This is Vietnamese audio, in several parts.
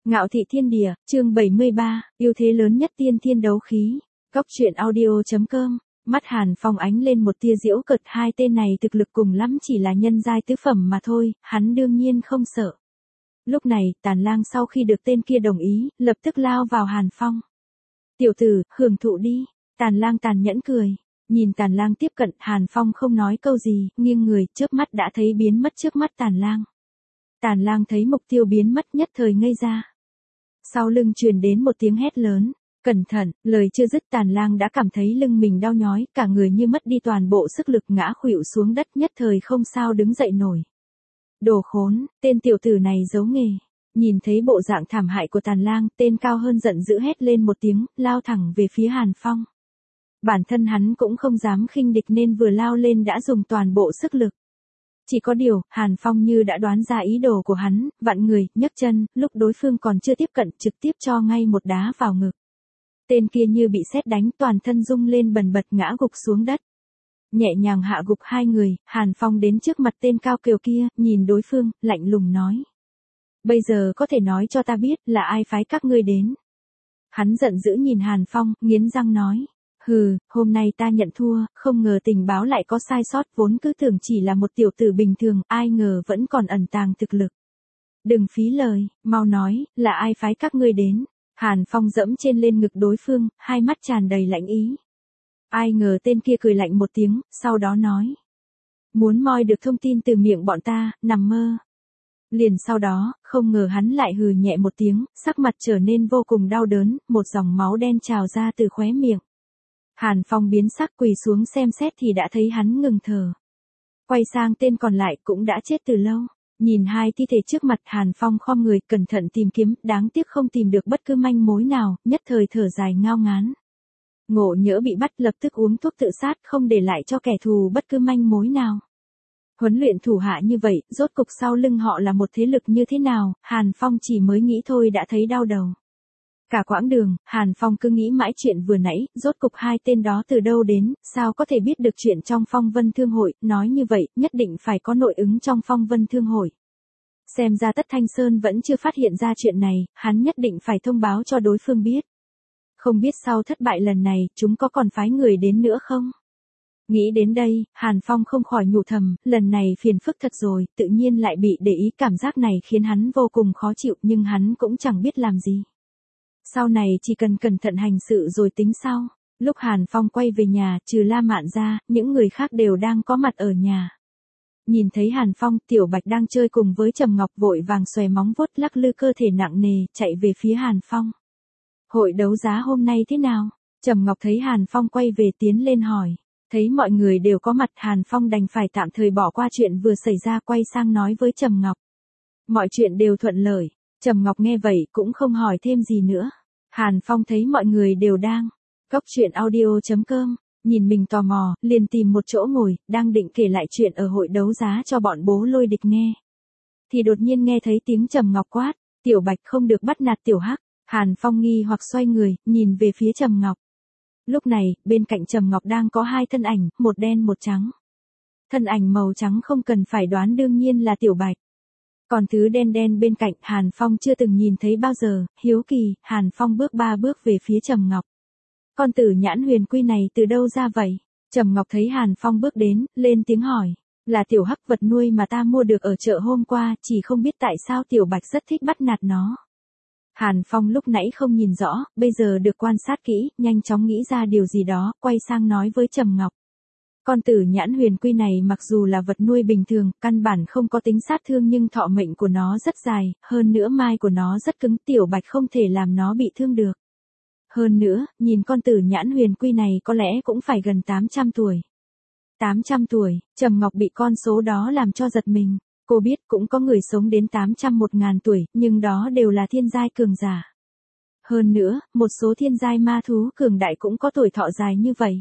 Ngạo thị thiên địa, chương 73, ưu thế lớn nhất tiên thiên đấu khí. Góc truyện audio.com. Mắt Hàn Phong ánh lên một tia giễu cợt, hai tên này thực lực cùng lắm chỉ là nhân giai tứ phẩm mà thôi, hắn đương nhiên không sợ. Lúc này, Tàn Lang sau khi được tên kia đồng ý, lập tức lao vào Hàn Phong. Tiểu tử, hưởng thụ đi. Tàn Lang tàn nhẫn cười. Nhìn Tàn Lang tiếp cận, Hàn Phong không nói câu gì, nghiêng người, chớp mắt đã thấy biến mất trước mắt Tàn Lang. Tàn Lang thấy mục tiêu biến mất nhất thời ngây ra. Sau lưng truyền đến một tiếng hét lớn. Cẩn thận, lời chưa dứt Tàn Lang đã cảm thấy lưng mình đau nhói, cả người như mất đi toàn bộ sức lực ngã khuỵu xuống đất, nhất thời không sao đứng dậy nổi. Đồ khốn, tên tiểu tử này giấu nghề. Nhìn thấy bộ dạng thảm hại của Tàn Lang, tên cao hơn giận dữ hét lên một tiếng, lao thẳng về phía Hàn Phong. Bản thân hắn cũng không dám khinh địch nên vừa lao lên đã dùng toàn bộ sức lực. Chỉ có điều, Hàn Phong như đã đoán ra ý đồ của hắn, vặn người, nhấc chân, lúc đối phương còn chưa tiếp cận, trực tiếp cho ngay một đá vào ngực. Tên kia như bị sét đánh, toàn thân rung lên bần bật ngã gục xuống đất. Nhẹ nhàng hạ gục hai người, Hàn Phong đến trước mặt tên cao kiều kia, nhìn đối phương, lạnh lùng nói. Bây giờ có thể nói cho ta biết là ai phái các ngươi đến. Hắn giận dữ nhìn Hàn Phong, nghiến răng nói. Hừ, hôm nay ta nhận thua, không ngờ tình báo lại có sai sót, vốn cứ tưởng chỉ là một tiểu tử bình thường, ai ngờ vẫn còn ẩn tàng thực lực. Đừng phí lời, mau nói, là ai phái các ngươi đến. Hàn Phong dẫm trên lên ngực đối phương, hai mắt tràn đầy lạnh ý. Ai ngờ tên kia cười lạnh một tiếng, sau đó nói. Muốn moi được thông tin từ miệng bọn ta, nằm mơ. Liền sau đó, không ngờ hắn lại hừ nhẹ một tiếng, sắc mặt trở nên vô cùng đau đớn, một dòng máu đen trào ra từ khóe miệng. Hàn Phong biến sắc, quỳ xuống xem xét thì đã thấy hắn ngừng thở. Quay sang tên còn lại cũng đã chết từ lâu. Nhìn hai thi thể trước mặt, Hàn Phong khom người cẩn thận tìm kiếm, đáng tiếc không tìm được bất cứ manh mối nào, nhất thời thở dài ngao ngán. Ngộ nhỡ bị bắt, lập tức uống thuốc tự sát, không để lại cho kẻ thù bất cứ manh mối nào. Huấn luyện thủ hạ như vậy, rốt cục sau lưng họ là một thế lực như thế nào, Hàn Phong chỉ mới nghĩ thôi đã thấy đau đầu. Cả quãng đường, Hàn Phong cứ nghĩ mãi chuyện vừa nãy, rốt cục hai tên đó từ đâu đến, sao có thể biết được chuyện trong Phong Vân Thương Hội, nói như vậy, nhất định phải có nội ứng trong Phong Vân Thương Hội. Xem ra Tất Thanh Sơn vẫn chưa phát hiện ra chuyện này, hắn nhất định phải thông báo cho đối phương biết. Không biết sau thất bại lần này, chúng có còn phái người đến nữa không? Nghĩ đến đây, Hàn Phong không khỏi nhủ thầm, lần này phiền phức thật rồi, tự nhiên lại bị để ý, cảm giác này khiến hắn vô cùng khó chịu, nhưng hắn cũng chẳng biết làm gì. Sau này chỉ cần cẩn thận hành sự rồi tính sau. Lúc Hàn Phong quay về nhà, trừ La Mạn ra, những người khác đều đang có mặt ở nhà. Nhìn thấy Hàn Phong, Tiểu Bạch đang chơi cùng với Trầm Ngọc vội vàng xòe móng vuốt lắc lư cơ thể nặng nề, chạy về phía Hàn Phong. Hội đấu giá hôm nay thế nào? Trầm Ngọc thấy Hàn Phong quay về tiến lên hỏi. Thấy mọi người đều có mặt, Hàn Phong đành phải tạm thời bỏ qua chuyện vừa xảy ra, quay sang nói với Trầm Ngọc. Mọi chuyện đều thuận lợi. Trầm Ngọc nghe vậy cũng không hỏi thêm gì nữa. Hàn Phong thấy mọi người đều đang góc truyện audio.com, nhìn mình tò mò, liền tìm một chỗ ngồi, đang định kể lại chuyện ở hội đấu giá cho bọn bố Lôi Địch nghe. Thì đột nhiên nghe thấy tiếng Trầm Ngọc quát, Tiểu Bạch không được bắt nạt Tiểu Hắc. Hàn Phong nghi hoặc xoay người, nhìn về phía Trầm Ngọc. Lúc này, bên cạnh Trầm Ngọc đang có hai thân ảnh, một đen một trắng. Thân ảnh màu trắng không cần phải đoán đương nhiên là Tiểu Bạch. Còn thứ đen đen bên cạnh, Hàn Phong chưa từng nhìn thấy bao giờ, hiếu kỳ, Hàn Phong bước ba bước về phía Trầm Ngọc. Con tử nhãn huyền quy này từ đâu ra vậy? Trầm Ngọc thấy Hàn Phong bước đến, lên tiếng hỏi. Là Tiểu Hắc, vật nuôi mà ta mua được ở chợ hôm qua, chỉ không biết tại sao Tiểu Bạch rất thích bắt nạt nó. Hàn Phong lúc nãy không nhìn rõ, bây giờ được quan sát kỹ, nhanh chóng nghĩ ra điều gì đó, quay sang nói với Trầm Ngọc. Con tử nhãn huyền quy này mặc dù là vật nuôi bình thường, căn bản không có tính sát thương nhưng thọ mệnh của nó rất dài, hơn nữa mai của nó rất cứng, Tiểu Bạch không thể làm nó bị thương được. Hơn nữa, nhìn con tử nhãn huyền quy này có lẽ cũng phải gần 800 tuổi. 800 tuổi, Trầm Ngọc bị con số đó làm cho giật mình. Cô biết cũng có người sống đến 800-1000 tuổi, nhưng đó đều là thiên giai cường giả. Hơn nữa, một số thiên giai ma thú cường đại cũng có tuổi thọ dài như vậy.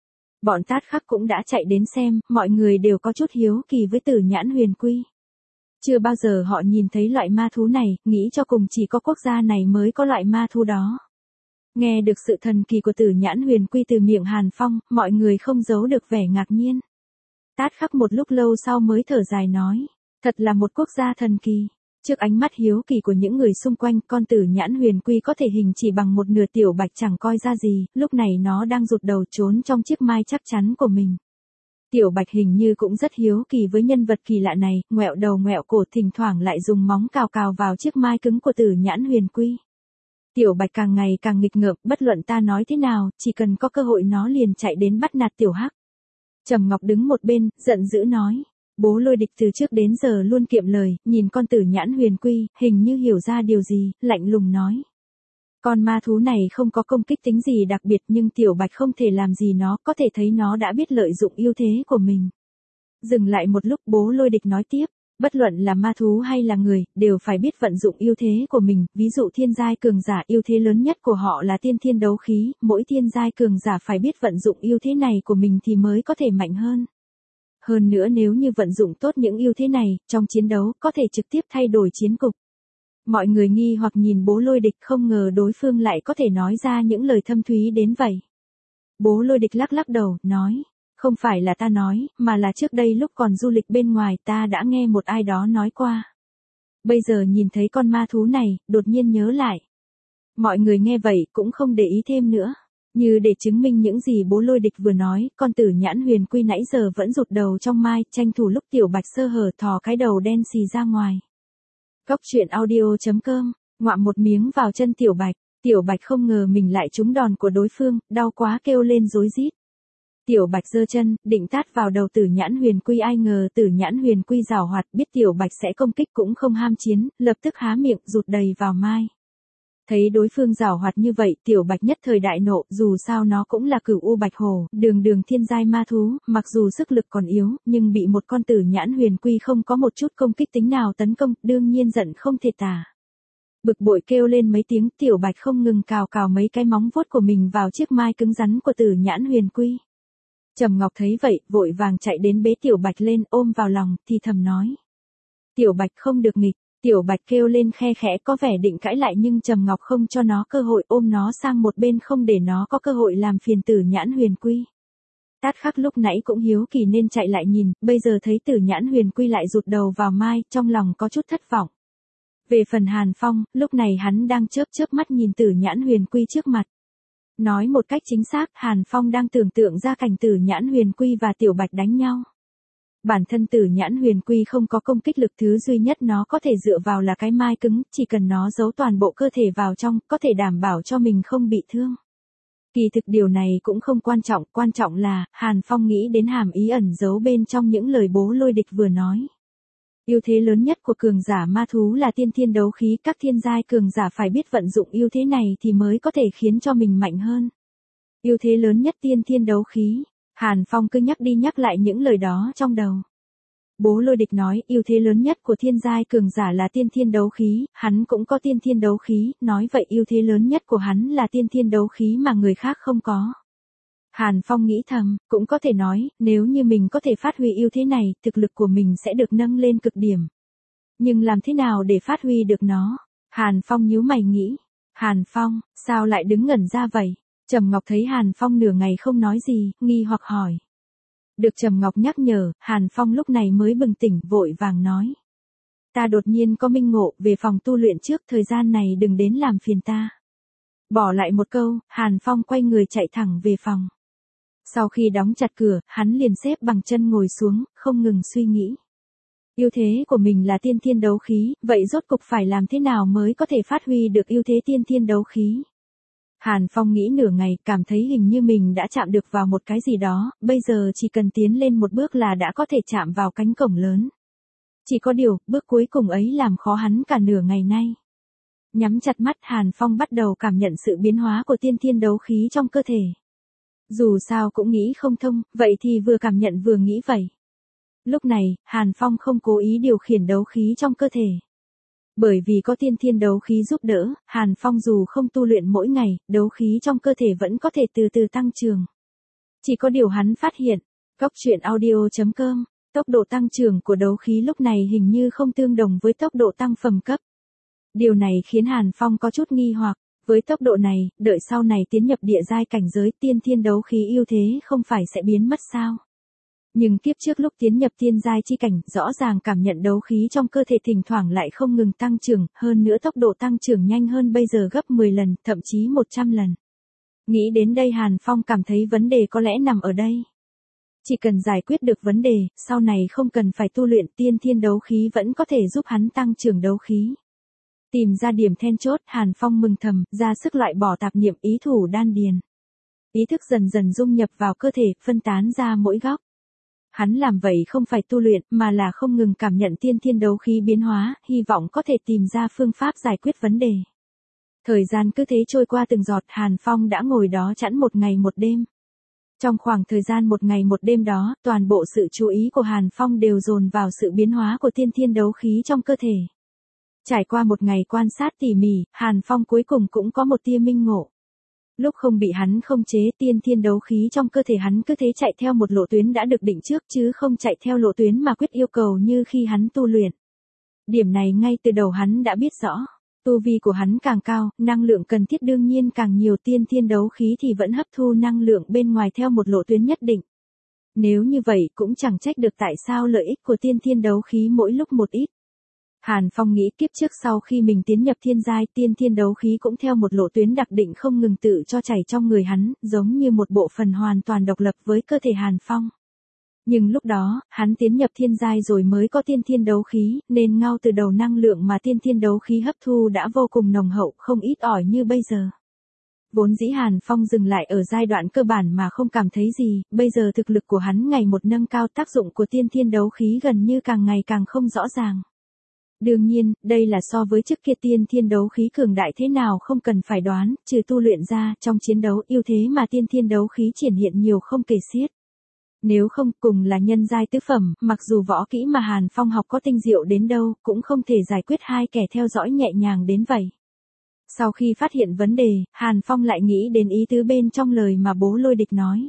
Bọn Tát Khắc cũng đã chạy đến xem, mọi người đều có chút hiếu kỳ với tử nhãn huyền quy. Chưa bao giờ họ nhìn thấy loại ma thú này, nghĩ cho cùng chỉ có quốc gia này mới có loại ma thú đó. Nghe được sự thần kỳ của tử nhãn huyền quy từ miệng Hàn Phong, mọi người không giấu được vẻ ngạc nhiên. Tát Khắc một lúc lâu sau mới thở dài nói, thật là một quốc gia thần kỳ. Trước ánh mắt hiếu kỳ của những người xung quanh, con Tử Nhãn Huyền Quy có thể hình chỉ bằng một nửa Tiểu Bạch chẳng coi ra gì, lúc này nó đang rụt đầu trốn trong chiếc mai chắc chắn của mình. Tiểu Bạch hình như cũng rất hiếu kỳ với nhân vật kỳ lạ này, ngoẹo đầu ngoẹo cổ, thỉnh thoảng lại dùng móng cào cào vào chiếc mai cứng của Tử Nhãn Huyền Quy. Tiểu Bạch càng ngày càng nghịch ngợm, bất luận ta nói thế nào, chỉ cần có cơ hội nó liền chạy đến bắt nạt Tiểu Hắc. Trầm Ngọc đứng một bên, giận dữ nói. Bố Lôi Địch từ trước đến giờ luôn kiệm lời, nhìn con Tử Nhãn Huyền Quy, hình như hiểu ra điều gì, lạnh lùng nói. Con ma thú này không có công kích tính gì đặc biệt, nhưng Tiểu Bạch không thể làm gì nó, có thể thấy nó đã biết lợi dụng ưu thế của mình. Dừng lại một lúc, bố Lôi Địch nói tiếp. Bất luận là ma thú hay là người, đều phải biết vận dụng ưu thế của mình, ví dụ thiên giai cường giả, ưu thế lớn nhất của họ là tiên thiên đấu khí, mỗi thiên giai cường giả phải biết vận dụng ưu thế này của mình thì mới có thể mạnh hơn. Hơn nữa nếu như vận dụng tốt những ưu thế này, trong chiến đấu, có thể trực tiếp thay đổi chiến cục. Mọi người nghi hoặc nhìn bố Lôi Địch, không ngờ đối phương lại có thể nói ra những lời thâm thúy đến vậy. Bố Lôi Địch lắc lắc đầu, nói. Không phải là ta nói, mà là trước đây lúc còn du lịch bên ngoài ta đã nghe một ai đó nói qua. Bây giờ nhìn thấy con ma thú này, đột nhiên nhớ lại. Mọi người nghe vậy cũng không để ý thêm nữa. Như để chứng minh những gì bố Lôi Địch vừa nói, con Tử Nhãn Huyền Quy nãy giờ vẫn rụt đầu trong mai, tranh thủ lúc Tiểu Bạch sơ hở thò cái đầu đen xì ra ngoài. Cóc truyện audio.com, ngoạm một miếng vào chân Tiểu Bạch. Tiểu Bạch không ngờ mình lại trúng đòn của đối phương, đau quá kêu lên rối rít. Tiểu Bạch giơ chân, định tát vào đầu Tử Nhãn Huyền Quy, ai ngờ Tử Nhãn Huyền Quy giảo hoạt, biết Tiểu Bạch sẽ công kích cũng không ham chiến, lập tức há miệng rụt đầy vào mai. Thấy đối phương giảo hoạt như vậy, Tiểu Bạch nhất thời đại nộ, dù sao nó cũng là Cửu U Bạch Hổ, đường thiên giai ma thú, mặc dù sức lực còn yếu, nhưng bị một con Tử Nhãn Huyền Quy không có một chút công kích tính nào tấn công, đương nhiên giận không thể tả. Bực bội kêu lên mấy tiếng, Tiểu Bạch không ngừng cào cào mấy cái móng vuốt của mình vào chiếc mai cứng rắn của Tử Nhãn Huyền Quy. Trầm Ngọc thấy vậy, vội vàng chạy đến bế Tiểu Bạch lên, ôm vào lòng, thì thầm nói. Tiểu Bạch không được nghịch. Tiểu Bạch kêu lên khe khẽ, có vẻ định cãi lại, nhưng Trầm Ngọc không cho nó cơ hội, ôm nó sang một bên không để nó có cơ hội làm phiền Tử Nhãn Huyền Quy. Tát Khắc lúc nãy cũng hiếu kỳ nên chạy lại nhìn, bây giờ thấy Tử Nhãn Huyền Quy lại rụt đầu vào mai, trong lòng có chút thất vọng. Về phần Hàn Phong, lúc này hắn đang chớp mắt nhìn Tử Nhãn Huyền Quy trước mặt. Nói một cách chính xác, Hàn Phong đang tưởng tượng ra cảnh Tử Nhãn Huyền Quy và Tiểu Bạch đánh nhau. Bản thân Tử Nhãn Huyền Quy không có công kích lực, thứ duy nhất nó có thể dựa vào là cái mai cứng, chỉ cần nó giấu toàn bộ cơ thể vào trong, có thể đảm bảo cho mình không bị thương. Kỳ thực điều này cũng không quan trọng là, Hàn Phong nghĩ đến hàm ý ẩn giấu bên trong những lời bố Lôi Địch vừa nói. Ưu thế lớn nhất của cường giả ma thú là tiên thiên đấu khí, các thiên giai cường giả phải biết vận dụng ưu thế này thì mới có thể khiến cho mình mạnh hơn. Ưu thế lớn nhất tiên thiên đấu khí. Hàn Phong cứ nhắc đi nhắc lại những lời đó trong đầu. Bố Lôi Địch nói, ưu thế lớn nhất của thiên giai cường giả là tiên thiên đấu khí, hắn cũng có tiên thiên đấu khí, nói vậy ưu thế lớn nhất của hắn là tiên thiên đấu khí mà người khác không có. Hàn Phong nghĩ thầm, cũng có thể nói, nếu như mình có thể phát huy ưu thế này, thực lực của mình sẽ được nâng lên cực điểm. Nhưng làm thế nào để phát huy được nó? Hàn Phong nhíu mày nghĩ. Hàn Phong, sao lại đứng ngẩn ra vậy? Trầm Ngọc thấy Hàn Phong nửa ngày không nói gì, nghi hoặc hỏi. Được Trầm Ngọc nhắc nhở, Hàn Phong lúc này mới bừng tỉnh, vội vàng nói. Ta đột nhiên có minh ngộ, về phòng tu luyện trước, thời gian này đừng đến làm phiền ta. Bỏ lại một câu, Hàn Phong quay người chạy thẳng về phòng. Sau khi đóng chặt cửa, hắn liền xếp bằng chân ngồi xuống, không ngừng suy nghĩ. Ưu thế của mình là tiên thiên đấu khí, vậy rốt cục phải làm thế nào mới có thể phát huy được ưu thế tiên thiên đấu khí? Hàn Phong nghĩ nửa ngày, cảm thấy hình như mình đã chạm được vào một cái gì đó, bây giờ chỉ cần tiến lên một bước là đã có thể chạm vào cánh cổng lớn. Chỉ có điều, bước cuối cùng ấy làm khó hắn cả nửa ngày nay. Nhắm chặt mắt, Hàn Phong bắt đầu cảm nhận sự biến hóa của tiên thiên đấu khí trong cơ thể. Dù sao cũng nghĩ không thông, vậy thì vừa cảm nhận vừa nghĩ vậy. Lúc này, Hàn Phong không cố ý điều khiển đấu khí trong cơ thể. Bởi vì có tiên thiên đấu khí giúp đỡ, Hàn Phong dù không tu luyện mỗi ngày, đấu khí trong cơ thể vẫn có thể từ từ tăng trưởng. Chỉ có điều hắn phát hiện, Cóc truyện audio.com, tốc độ tăng trưởng của đấu khí lúc này hình như không tương đồng với tốc độ tăng phẩm cấp. Điều này khiến Hàn Phong có chút nghi hoặc, với tốc độ này, đợi sau này tiến nhập địa giai cảnh giới tiên thiên đấu khí ưu thế không phải sẽ biến mất sao? Nhưng kiếp trước lúc tiến nhập tiên giai chi cảnh, rõ ràng cảm nhận đấu khí trong cơ thể thỉnh thoảng lại không ngừng tăng trưởng, hơn nữa tốc độ tăng trưởng nhanh hơn bây giờ gấp 10 lần, thậm chí 100 lần. Nghĩ đến đây Hàn Phong cảm thấy vấn đề có lẽ nằm ở đây. Chỉ cần giải quyết được vấn đề, sau này không cần phải tu luyện tiên thiên đấu khí vẫn có thể giúp hắn tăng trưởng đấu khí. Tìm ra điểm then chốt, Hàn Phong mừng thầm, ra sức loại bỏ tạp niệm ý thủ đan điền. Ý thức dần dần dung nhập vào cơ thể, phân tán ra mỗi góc. Hắn làm vậy không phải tu luyện, mà là không ngừng cảm nhận tiên thiên đấu khí biến hóa, hy vọng có thể tìm ra phương pháp giải quyết vấn đề. Thời gian cứ thế trôi qua từng giọt, Hàn Phong đã ngồi đó chẵn một ngày một đêm. Trong khoảng thời gian một ngày một đêm đó, toàn bộ sự chú ý của Hàn Phong đều dồn vào sự biến hóa của tiên thiên đấu khí trong cơ thể. Trải qua một ngày quan sát tỉ mỉ, Hàn Phong cuối cùng cũng có một tia minh ngộ. Lúc không bị hắn khống chế, tiên thiên đấu khí trong cơ thể hắn cứ thế chạy theo một lộ tuyến đã được định trước chứ không chạy theo lộ tuyến mà quyết yêu cầu như khi hắn tu luyện. Điểm này ngay từ đầu hắn đã biết rõ. Tu vi của hắn càng cao, năng lượng cần thiết đương nhiên càng nhiều, tiên thiên đấu khí thì vẫn hấp thu năng lượng bên ngoài theo một lộ tuyến nhất định. Nếu như vậy cũng chẳng trách được tại sao lợi ích của tiên thiên đấu khí mỗi lúc một ít. Hàn Phong nghĩ kiếp trước sau khi mình tiến nhập thiên giai, tiên thiên đấu khí cũng theo một lộ tuyến đặc định không ngừng tự cho chảy trong người hắn, giống như một bộ phận hoàn toàn độc lập với cơ thể Hàn Phong. Nhưng lúc đó, hắn tiến nhập thiên giai rồi mới có tiên thiên đấu khí, nên ngay từ đầu năng lượng mà tiên thiên đấu khí hấp thu đã vô cùng nồng hậu, không ít ỏi như bây giờ. Vốn dĩ Hàn Phong dừng lại ở giai đoạn cơ bản mà không cảm thấy gì, bây giờ thực lực của hắn ngày một nâng cao, tác dụng của tiên thiên đấu khí gần như càng ngày càng không rõ ràng. Đương nhiên, đây là so với trước kia tiên thiên đấu khí cường đại thế nào không cần phải đoán, trừ tu luyện ra, trong chiến đấu ưu thế mà tiên thiên đấu khí triển hiện nhiều không kể xiết. Nếu không, cùng là nhân giai tứ phẩm, mặc dù võ kỹ mà Hàn Phong học có tinh diệu đến đâu, cũng không thể giải quyết hai kẻ theo dõi nhẹ nhàng đến vậy. Sau khi phát hiện vấn đề, Hàn Phong lại nghĩ đến ý tứ bên trong lời mà Bố Lôi Địch nói.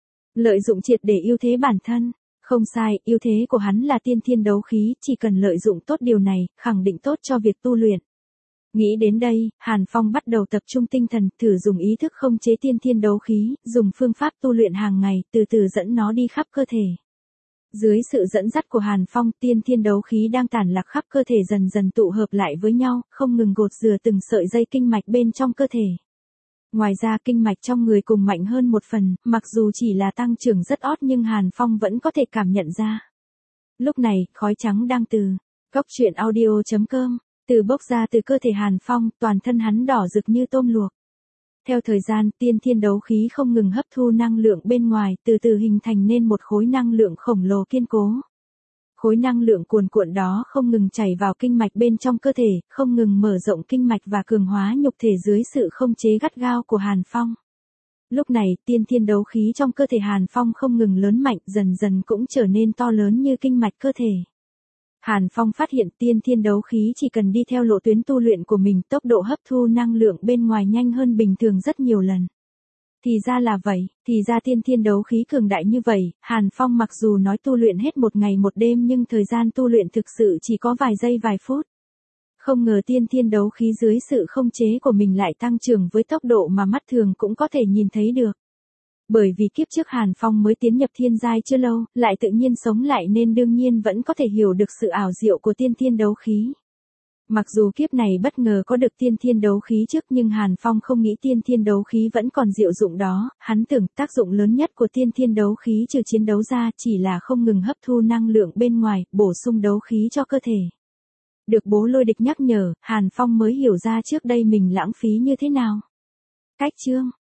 Lợi dụng triệt để ưu thế bản thân. Không sai, ưu thế của hắn là tiên thiên đấu khí, chỉ cần lợi dụng tốt điều này, khẳng định tốt cho việc tu luyện. Nghĩ đến đây, Hàn Phong bắt đầu tập trung tinh thần, thử dùng ý thức khống chế tiên thiên đấu khí, dùng phương pháp tu luyện hàng ngày, từ từ dẫn nó đi khắp cơ thể. Dưới sự dẫn dắt của Hàn Phong, tiên thiên đấu khí đang tản lạc khắp cơ thể dần dần tụ hợp lại với nhau, không ngừng gột rửa từng sợi dây kinh mạch bên trong cơ thể. Ngoài ra kinh mạch trong người cùng mạnh hơn một phần, mặc dù chỉ là tăng trưởng rất ót nhưng Hàn Phong vẫn có thể cảm nhận ra. Lúc này, khói trắng đang từ góc truyện audio.com từ bốc ra từ cơ thể Hàn Phong, toàn thân hắn đỏ rực như tôm luộc. Theo thời gian, tiên thiên đấu khí không ngừng hấp thu năng lượng bên ngoài, từ từ hình thành nên một khối năng lượng khổng lồ kiên cố. Khối năng lượng cuồn cuộn đó không ngừng chảy vào kinh mạch bên trong cơ thể, không ngừng mở rộng kinh mạch và cường hóa nhục thể dưới sự khống chế gắt gao của Hàn Phong. Lúc này, tiên thiên đấu khí trong cơ thể Hàn Phong không ngừng lớn mạnh, dần dần cũng trở nên to lớn như kinh mạch cơ thể. Hàn Phong phát hiện tiên thiên đấu khí chỉ cần đi theo lộ tuyến tu luyện của mình, tốc độ hấp thu năng lượng bên ngoài nhanh hơn bình thường rất nhiều lần. Thì ra là vậy, thì ra tiên thiên đấu khí cường đại như vậy, Hàn Phong mặc dù nói tu luyện hết một ngày một đêm nhưng thời gian tu luyện thực sự chỉ có vài giây vài phút. Không ngờ tiên thiên đấu khí dưới sự khống chế của mình lại tăng trưởng với tốc độ mà mắt thường cũng có thể nhìn thấy được. Bởi vì kiếp trước Hàn Phong mới tiến nhập thiên giai chưa lâu, lại tự nhiên sống lại nên đương nhiên vẫn có thể hiểu được sự ảo diệu của tiên thiên đấu khí. Mặc dù kiếp này bất ngờ có được tiên thiên đấu khí trước nhưng Hàn Phong không nghĩ tiên thiên đấu khí vẫn còn diệu dụng đó, hắn tưởng tác dụng lớn nhất của tiên thiên đấu khí trừ chiến đấu ra chỉ là không ngừng hấp thu năng lượng bên ngoài, bổ sung đấu khí cho cơ thể. Được Bố Lôi Địch nhắc nhở, Hàn Phong mới hiểu ra trước đây mình lãng phí như thế nào. Cách chương